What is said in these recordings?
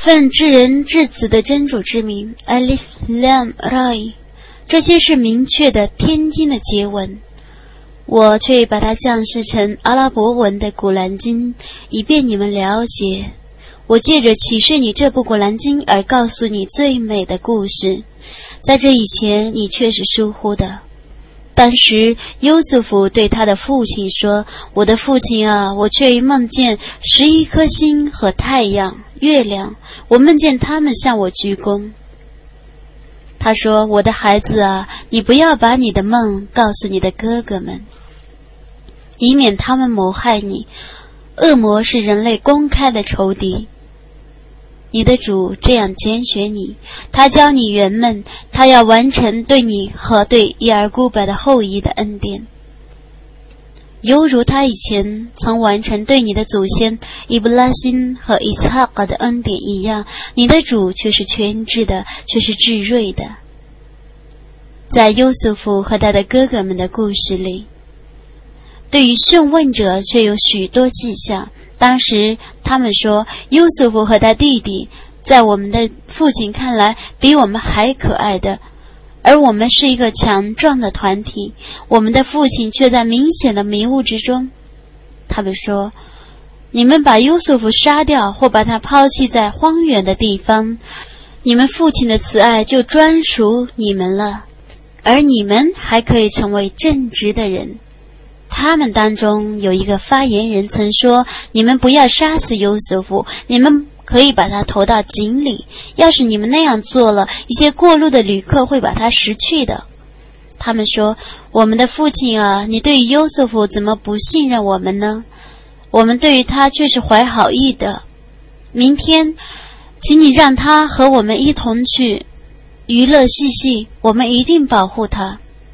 奉至人至子的真主之名 Alif Lam Ra， 这些是明确的天经的结文，我却把它降世成阿拉伯文的古兰经，以便你们了解。我借着启示你这部古兰经而告诉你最美的故事，在这以前你却是疏忽的。当时优素福对他的父亲说，我的父亲啊，我却梦见11颗星和太阳、月亮，我梦见他们向我鞠躬。他说，我的孩子啊，你不要把你的梦告诉你的哥哥们，以免他们谋害你。恶魔是人类公开的仇敌。你的主这样拣选你，他教你圆梦，他要完成对你和对伊尔古柏的后裔的恩典，犹如他以前曾完成对你的祖先伊布拉辛和伊斯哈格的恩典一样。你的主却是全知的，却是至睿的。在优素福和他的哥哥们的故事里，对于询问者却有许多迹象。当时他们说，优素福和他弟弟在我们的父亲看来比我们还可爱的，而我们是一个强壮的团体，我们的父亲却在明显的迷雾之中。他们说，你们把优素福杀掉，或把他抛弃在荒远的地方，你们父亲的慈爱就专属你们了，而你们还可以成为正直的人。他们当中有一个发言人曾说，你们不要杀死优素福，你们可以把他投到井里，要是你们那样做了，一些过路的旅客会把他拾去的。他们说，我们的父亲啊，你对于优素福怎么不信任我们呢？我们对于他却是怀好意的。明天请你让他和我们一同去娱乐嬉戏，我们一定保护他。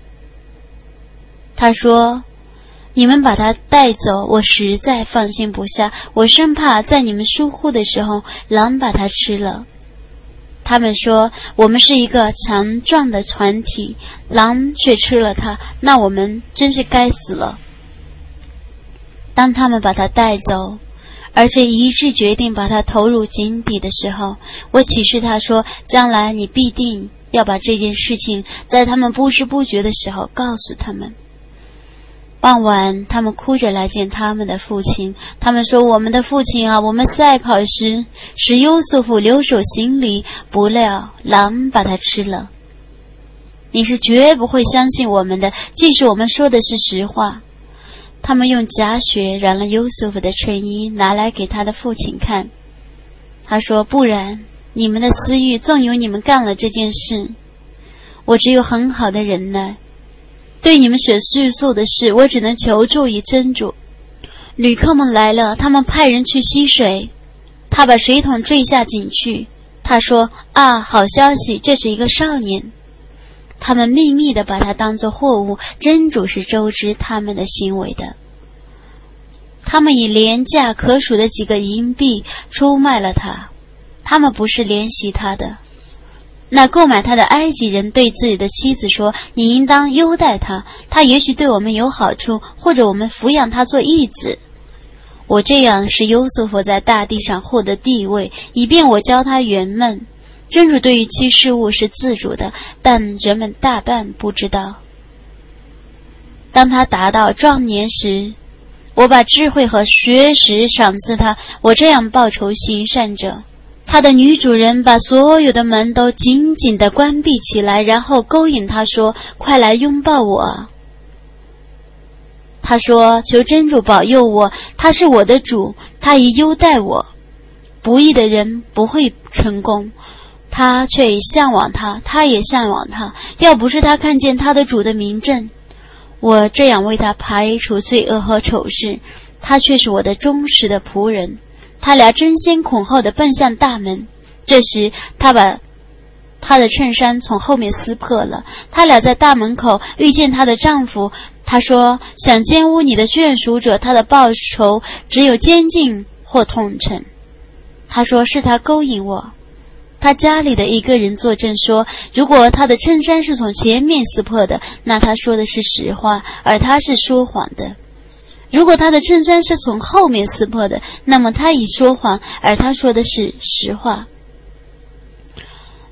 他说，你们把他带走，我实在放心不下，我生怕在你们疏忽的时候，狼把他吃了。他们说，我们是一个强壮的团体，狼却吃了他，那我们真是该死了。当他们把他带走，而且一致决定把他投入井底的时候，我启示他说，将来你必定要把这件事情在他们不知不觉的时候告诉他们。傍晚，他们哭着来见他们的父亲，他们说，我们的父亲啊，我们赛跑时使优素福留守行李，不料狼把他吃了。你是绝不会相信我们的，即使我们说的是实话。他们用假血染了优素福的衬衣，拿来给他的父亲看。他说，不然你们的私欲纵有你们干了这件事，我只有很好的忍耐，对你们所叙述的事，我只能求助于真主。旅客们来了，他们派人去吸水，他把水桶坠下井去。他说，啊，好消息，这是一个少年。他们秘密地把他当作货物，真主是周知他们的行为的。他们以廉价可数的几个银币出卖了他，他们不是怜惜他的。那购买他的埃及人对自己的妻子说，你应当优待他，他也许对我们有好处，或者我们抚养他做义子。我这样使优素福在大地上获得地位，以便我教他圆梦。真主对于其事物是自主的，但人们大半不知道。当他达到壮年时，我把智慧和学识赏赐他，我这样报酬行善者。他的女主人把所有的门都紧紧地关闭起来，然后勾引他说，快来拥抱我。他说，求真主保佑我，他是我的主，他已优待我。不义的人不会成功，他却已向往他，他也向往他。要不是他看见他的主的明证，我这样为他排除罪恶和丑事，他却是我的忠实的仆人。他俩争先恐后地奔向大门，这时他把她的衬衫从后面撕破了。他俩在大门口遇见她的丈夫，他说，想奸污你的眷属者，他的报酬只有监禁或痛惩。他说，是他勾引我。他家里的一个人作证说，如果他的衬衫是从前面撕破的，那他说的是实话，而他是说谎的。如果他的衬衫是从后面撕破的，那么他已说谎，而他说的是实话。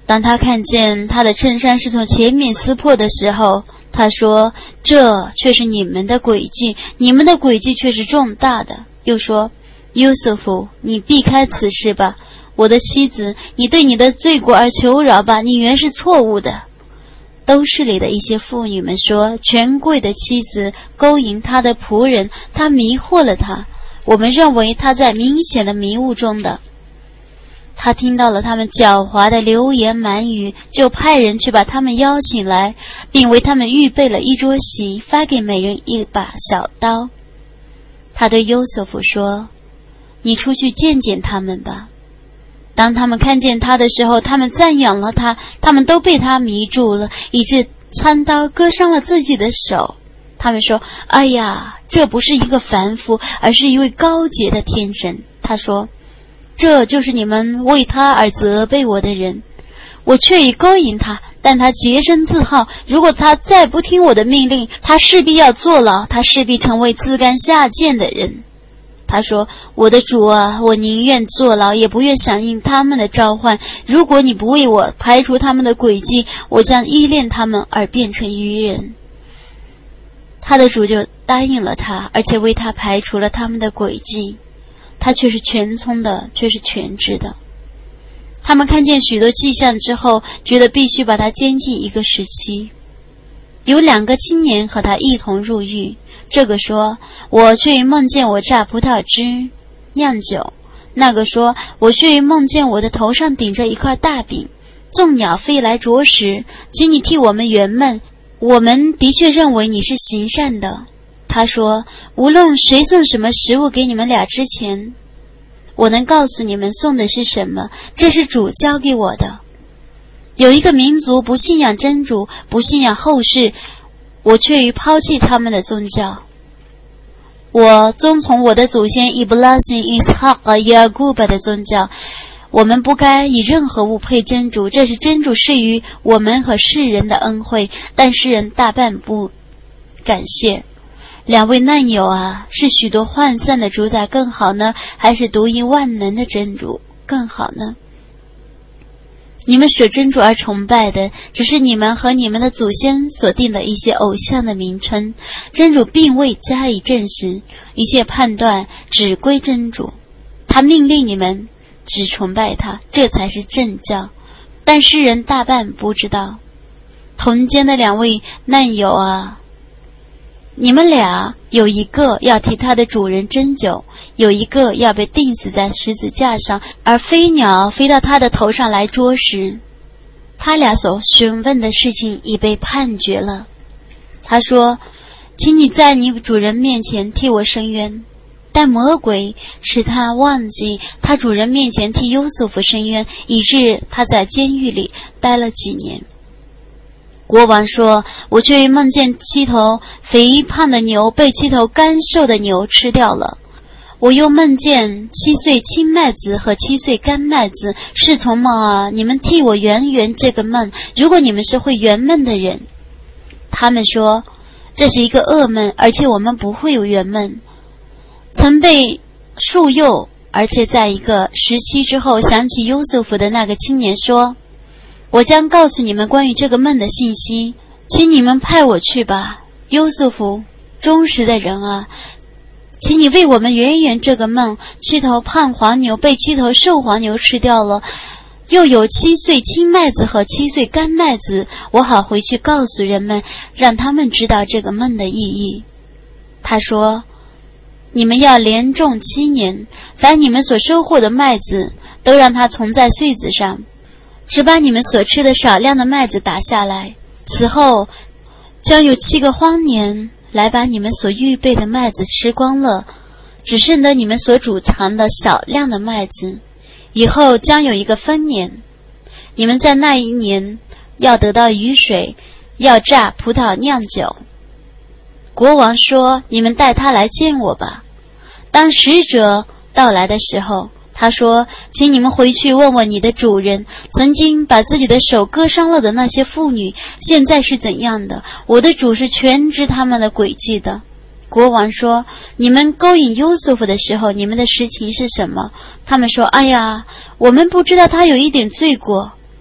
当他看见他的衬衫是从前面撕破的时候，他说，这却是你们的诡计，你们的诡计却是重大的。又说，约瑟夫，你避开此事吧，我的妻子，你对你的罪过而求饶吧，你原是错误的。都市里的一些妇女们说，权贵的妻子勾引他的仆人，他迷惑了他，我们认为他在明显的迷雾中的。他听到了他们狡猾的流言满语，就派人去把他们邀请来，并为他们预备了一桌席，发给每人一把小刀。他对约瑟夫说，你出去见见他们吧。当他们看见他的时候，他们赞扬了他，他们都被他迷住了，以致参刀割伤了自己的手。他们说，哎呀，这不是一个凡夫，而是一位高洁的天神。他说，这就是你们为他而责备我的人，我却已勾引他，但他洁身自好，如果他再不听我的命令，他势必要坐牢，他势必成为自甘下贱的人。他说，我的主啊，我宁愿坐牢，也不愿响应他们的召唤，如果你不为我排除他们的诡计，我将依恋他们而变成愚人。他的主就答应了他，而且为他排除了他们的诡计。他却是全聪的，却是全知的。他们看见许多迹象之后，觉得必须把他监禁一个时期。有2个青年和他一同入狱，这个说，我却于梦见我榨葡萄汁酿酒，那个说，我却于梦见我的头上顶着一块大饼，众鸟飞来啄食，请你替我们圆梦，我们的确认为你是行善的。他说，无论谁送什么食物给你们俩之前，我能告诉你们送的是什么，这是主交给我的。有一个民族不信仰真主，不信仰后世，我却于抛弃他们的宗教。我遵从我的祖先伊布拉辛、伊斯哈和雅古巴的宗教。我们不该以任何物配真主，这是真主赐予我们和世人的恩惠，但世人大半不感谢。2位难友啊，是许多涣散的主宰更好呢，还是独一万能的真主更好呢？你们舍真主而崇拜的，只是你们和你们的祖先所定的一些偶像的名称，真主并未加以证实，一切判断只归真主，他命令你们只崇拜他，这才是正教，但世人大半不知道。同间的2位难友啊，你们俩有一个要替他的主人斟酒，有一个要被钉死在十字架上，而飞鸟飞到他的头上来啄食。他俩所询问的事情已被判决了。他说，请你在你主人面前替我伸冤。但魔鬼使他忘记他主人面前替优瑟夫伸冤，以致他在监狱里待了几年。国王说，我却梦见7头肥胖的牛被7头干瘦的牛吃掉了。我又梦见7穗青麦子和7穗干麦子。是从梦啊，你们替我圆这个梦，如果你们是会圆梦的人。他们说，这是一个噩梦，而且我们不会有圆梦。曾被束诱，而且在一个时期之后想起优瑟夫的那个青年说，我将告诉你们关于这个梦的信息，请你们派我去吧。优瑟夫，忠实的人啊，请你为我们圆这个梦。7头胖黄牛被7头瘦黄牛吃掉了，又有7穗青麦子和7穗干麦子，我好回去告诉人们，让他们知道这个梦的意义。他说，你们要连种7年，凡你们所收获的麦子都让它存在穗子上，只把你们所吃的少量的麦子打下来。此后将有7个荒年来把你们所预备的麦子吃光了，只剩得你们所储藏的少量的麦子。以后将有一个丰年，你们在那一年要得到雨水，要榨葡萄酿酒。国王说，你们带他来见我吧。当使者到来的时候，他说，请你们回去问问你的主人，曾经把自己的手割伤了的那些妇女现在是怎样的，我的主是全知他们的诡计的。国王说，你们勾引优瑟夫的时候，你们的实情是什么？他们说，哎呀，我们不知道他有一点罪过，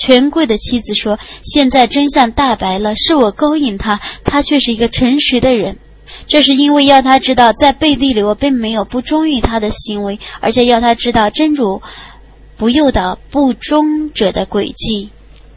权贵的妻子说，现在真相大白了，是我勾引他，他却是一个诚实的人。这是因为要他知道，在背地里我并没有不忠于他的行为，而且要他知道真主不诱导不忠者的诡计。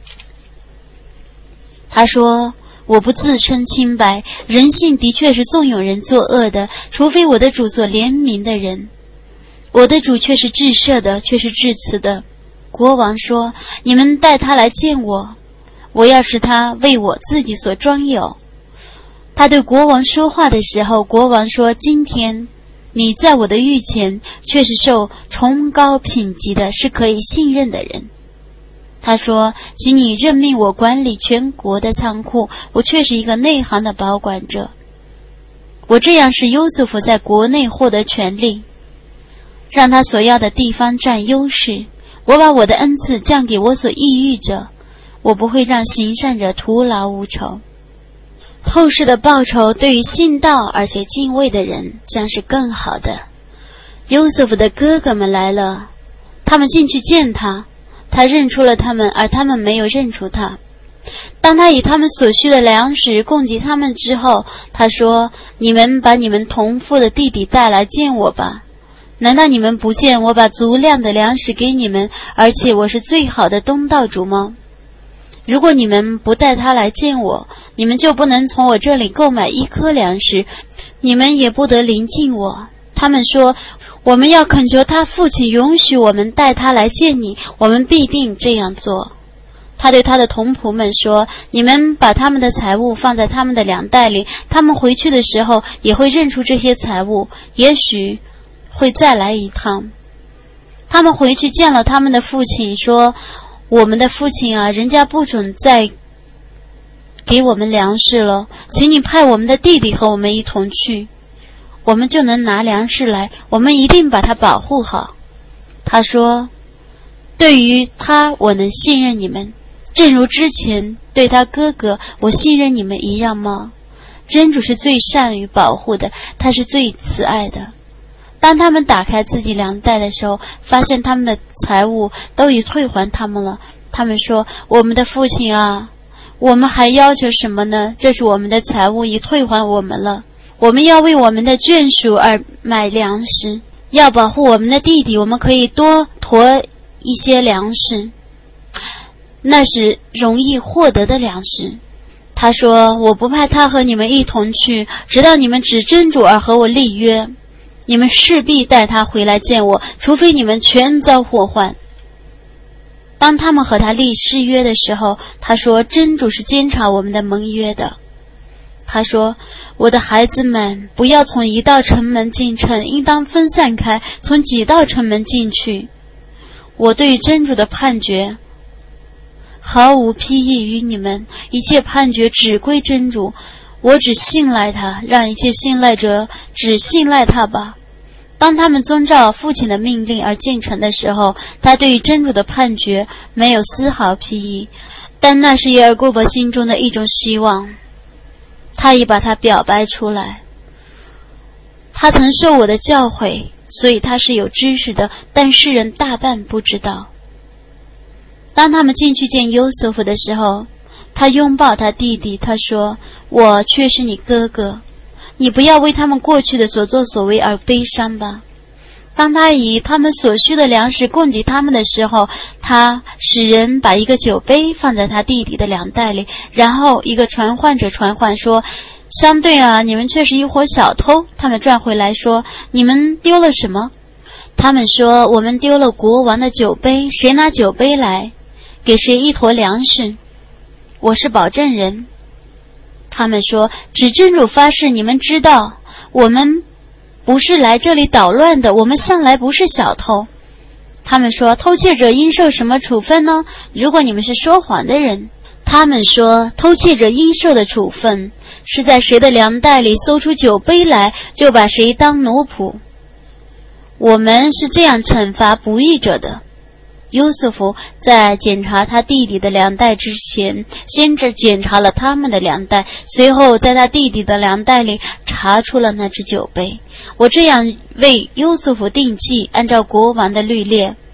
他说，我不自称清白，人性的确是纵容人作恶的，除非我的主所怜悯的人。我的主却是至赦的，却是至慈的。国王说，你们带他来见我，我要使他为我自己所专有。他对国王说话的时候，国王说，今天你在我的御前却是受崇高品级的，是可以信任的人。他说，请你任命我管理全国的仓库，我却是一个内行的保管者。我这样使优瑟夫在国内获得权利，让他所要的地方占优势。我把我的恩赐降给我所抑郁者，我不会让行善者徒劳无酬。后世的报酬对于信道而且敬畏的人将是更好的。优瑟夫的哥哥们来了，他们进去见他，他认出了他们，而他们没有认出他。当他以他们所需的粮食供给他们之后，他说，你们把你们同父的弟弟带来见我吧。难道你们不见我把足量的粮食给你们，而且我是最好的东道主吗？如果你们不带他来见我，你们就不能从我这里购买一颗粮食，你们也不得临近我。他们说，我们要恳求他父亲允许我们带他来见你，我们必定这样做。他对他的同仆们说，你们把他们的财物放在他们的粮袋里，他们回去的时候也会认出这些财物，也许会再来一趟。他们回去见了他们的父亲，说，我们的父亲啊，人家不准再给我们粮食了，请你派我们的弟弟和我们一同去，我们就能拿粮食来，我们一定把他保护好。他说，对于他我能信任你们，正如之前对他哥哥我信任你们一样吗？真主是最善于保护的，他是最慈爱的。当他们打开自己粮袋的时候，发现他们的财物都已退还他们了。他们说，我们的父亲啊，我们还要求什么呢？这是我们的财物已退还我们了，我们要为我们的眷属而买粮食，要保护我们的弟弟，我们可以多驮一些粮食，那是容易获得的粮食。他说，我不派他和你们一同去，直到你们指真主而和我立约，你们势必带他回来见我，除非你们全遭祸患。当他们和他立誓约的时候，他说，真主是监察我们的盟约的。他说，我的孩子们，不要从一道城门进城，应当分散开，从几道城门进去。我对真主的判决毫无裨益于你们，一切判决只归真主，我只信赖他，让一切信赖者只信赖他吧。当他们遵照父亲的命令而进城的时候，他对于真主的判决没有丝毫裨益，但那是耶尔古伯心中的一种希望，他已把它表白出来。他曾受我的教诲，所以他是有知识的，但世人大半不知道。当他们进去见优瑟夫的时候，他拥抱他弟弟，他说，我却是你哥哥，你不要为他们过去的所作所为而悲伤吧。当他以他们所需的粮食供给他们的时候，他使人把一个酒杯放在他弟弟的粮袋里，然后一个传唤者传唤说，相对啊，你们却是一伙小偷。他们转回来说，你们丢了什么？他们说，我们丢了国王的酒杯，谁拿酒杯来，给谁一坨粮食。我是保证人。他们说，指真主发誓，你们知道，我们不是来这里捣乱的，我们向来不是小偷。他们说，偷窃者应受什么处分呢？如果你们是说谎的人。他们说，偷窃者应受的处分是在谁的粮袋里搜出酒杯来，就把谁当奴仆。我们是这样惩罚不义者的。优瑟夫在检查他弟弟的粮袋之前，先检查了他们的粮袋，随后在他弟弟的粮袋里查出了那只酒杯。我这样为优瑟夫定计，按照国王的律例，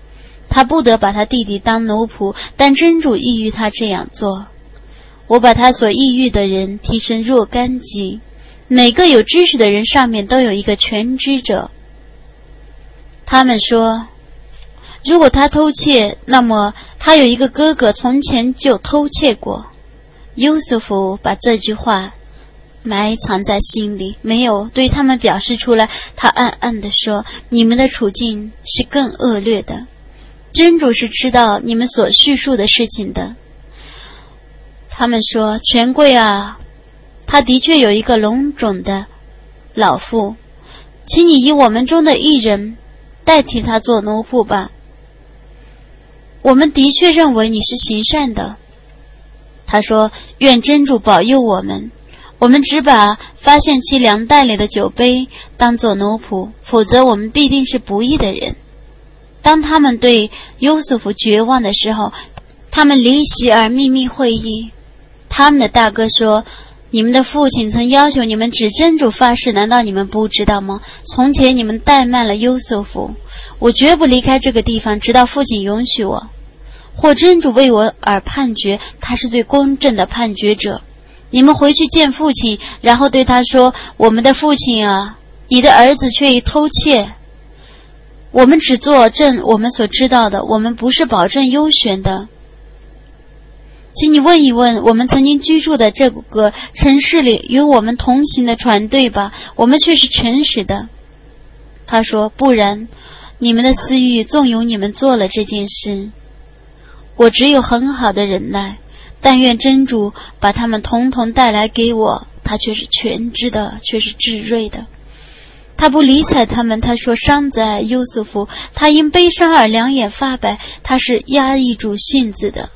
他不得把他弟弟当奴仆，但真主抑郁他这样做。我把他所抑郁的人提升若干级，每个有知识的人上面都有一个全知者。他们说，如果他偷窃，那么他有一个哥哥从前就偷窃过。优素福把这句话埋藏在心里，没有对他们表示出来。他暗暗地说，你们的处境是更恶劣的，真主是知道你们所叙述的事情的。他们说，权贵啊，他的确有一个聋肿的老妇，请你以我们中的一人代替他做奴仆吧。我们的确认为你是行善的。他说，愿真主保佑我们，我们只把发现其粮袋里的酒杯当作奴仆，否则我们必定是不义的人。当他们对优素福绝望的时候，他们离席而秘密会议。他们的大哥说，你们的父亲曾要求你们指真主发誓，难道你们不知道吗？从前你们怠慢了优素福，我绝不离开这个地方，直到父亲允许我，或真主为我而判决，他是最公正的判决者。你们回去见父亲，然后对他说，我们的父亲啊，你的儿子却已偷窃，我们只作证我们所知道的，我们不是保证优选的。请你问一问我们曾经居住的这个城市里与我们同行的船队吧，我们却是诚实的。他说，不然你们的私欲纵容你们做了这件事，我只有很好的忍耐，但愿真主把他们统统带来给我，他却是全知的，却是智睿的。他不理睬他们，他说，伤在优素福，他因悲伤而两眼发白，他是压抑住性子的。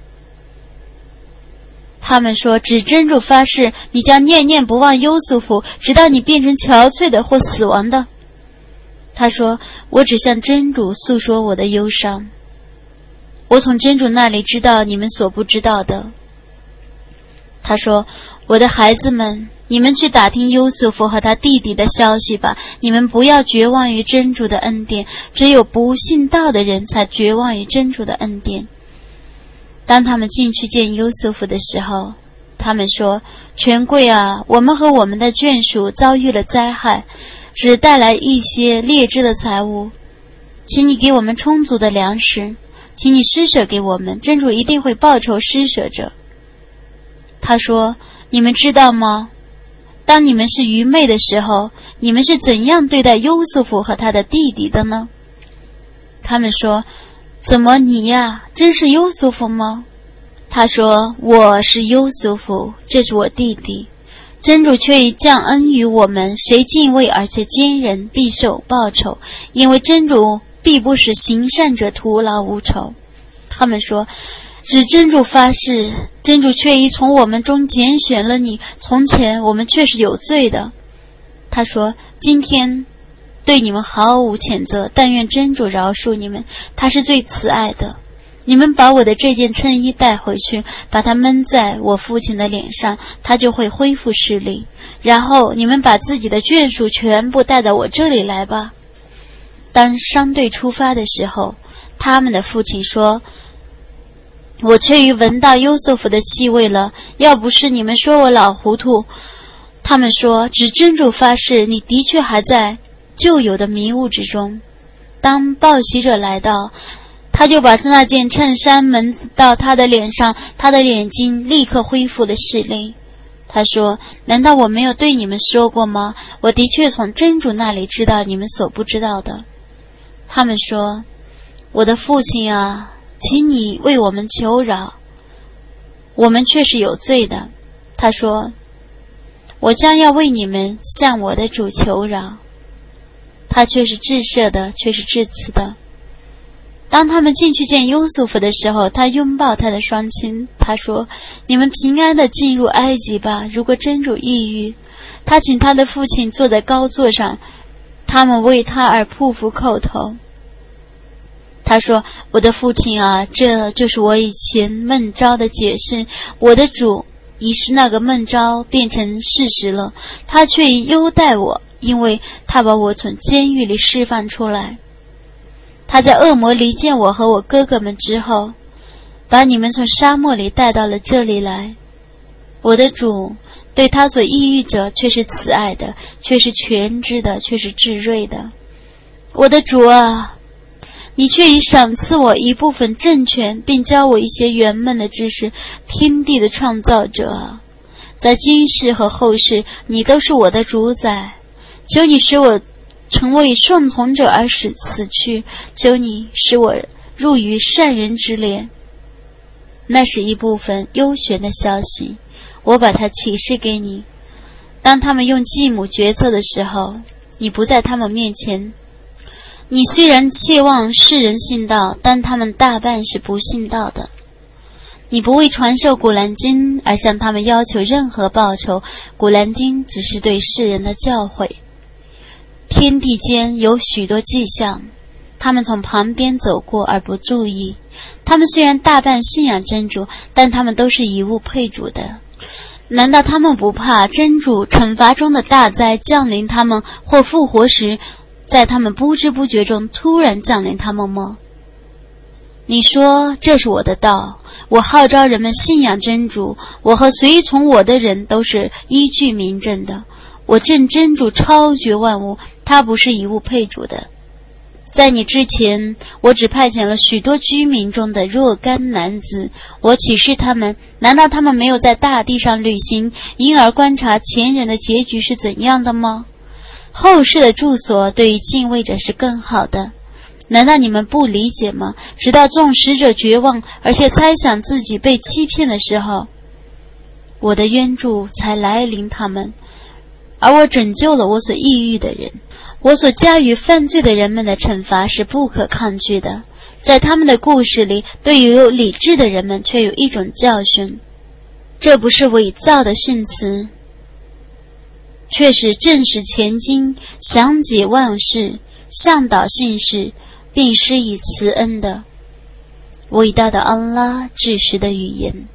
他们说，指真主发誓，你将念念不忘优素福，直到你变成憔悴的或死亡的。他说，我只向真主诉说我的忧伤，我从真主那里知道你们所不知道的。他说，我的孩子们，你们去打听优素福和他弟弟的消息吧，你们不要绝望于真主的恩典，只有不信道的人才绝望于真主的恩典。当他们进去见优素福的时候，他们说，权贵啊，我们和我们的眷属遭遇了灾害，只带来一些劣质的财物，请你给我们充足的粮食，请你施舍给我们，真主一定会报酬施舍者。他说，你们知道吗？当你们是愚昧的时候，你们是怎样对待优素福和他的弟弟的呢？他们说，怎么你呀，真是优素福吗？他说，我是优素福，这是我弟弟。真主却已降恩于我们，谁敬畏而且坚忍，必受报酬，因为真主必不使行善者徒劳无酬。他们说，指真主发誓，真主却已从我们中拣选了你，从前我们却是有罪的。他说，今天对你们毫无谴责，但愿真主饶恕你们，他是最慈爱的。你们把我的这件衬衣带回去，把它闷在我父亲的脸上，他就会恢复视力。然后你们把自己的眷属全部带到我这里来吧。当商队出发的时候，他们的父亲说，我却已闻到优素福的气味了，要不是你们说我老糊涂。他们说，指真主发誓，你的确还在旧有的迷雾之中。当报喜者来到，他就把那件衬衫蒙到他的脸上，他的眼睛立刻恢复了视力。他说，难道我没有对你们说过吗？我的确从真主那里知道你们所不知道的。他们说，我的父亲啊，请你为我们求饶，我们却是有罪的。他说，我将要为你们向我的主求饶，他却是至赦的，却是至慈的。当他们进去见优素福的时候，他拥抱他的双亲，他说，你们平安地进入埃及吧，如果真主抑郁。他请他的父亲坐在高座上，他们为他而匍匐叩头。他说，我的父亲啊，这就是我以前梦招的解释，我的主已使那个梦招变成事实了，他却已优待我，因为他把我从监狱里释放出来。 他在恶魔离间我和我哥哥们之后，把你们从沙漠里带到了这里来。我的主对他所抑郁者却是慈爱的，却是全知的，却是至睿的。我的主啊，你却已赏赐我一部分政权，并教我一些圆满的知识。天地的创造者啊，在今世和后世，你都是我的主宰。求你使我成为顺从者而死去，求你使我入于善人之列。那是一部分幽玄的消息，我把它启示给你。当他们用继母决策的时候，你不在他们面前。你虽然切望世人信道，但他们大半是不信道的。你不为传授古兰经而向他们要求任何报酬，古兰经只是对世人的教诲。天地间有许多迹象，他们从旁边走过而不注意。他们虽然大半信仰真主，但他们都是以物配主的。难道他们不怕真主惩罚中的大灾降临他们，或复活时在他们不知不觉中突然降临他们吗？你说这是我的道，我号召人们信仰真主，我和随从我的人都是依据明证的。我正真主超绝万物，他不是以物配主的。在你之前，我只派遣了许多居民中的若干男子，我启示他们，难道他们没有在大地上旅行，因而观察前人的结局是怎样的吗？后世的住所对于敬畏者是更好的。难道你们不理解吗？直到众使者绝望，而且猜想自己被欺骗的时候，我的援助才来临他们，而我拯救了我所抑郁的人。我所加于犯罪的人们的惩罚是不可抗拒的。在他们的故事里，对于有理智的人们却有一种教训。这不是伪造的训词，却是正史前经，详解万事，向导信士，并施以慈恩的伟大的安拉至实的语言。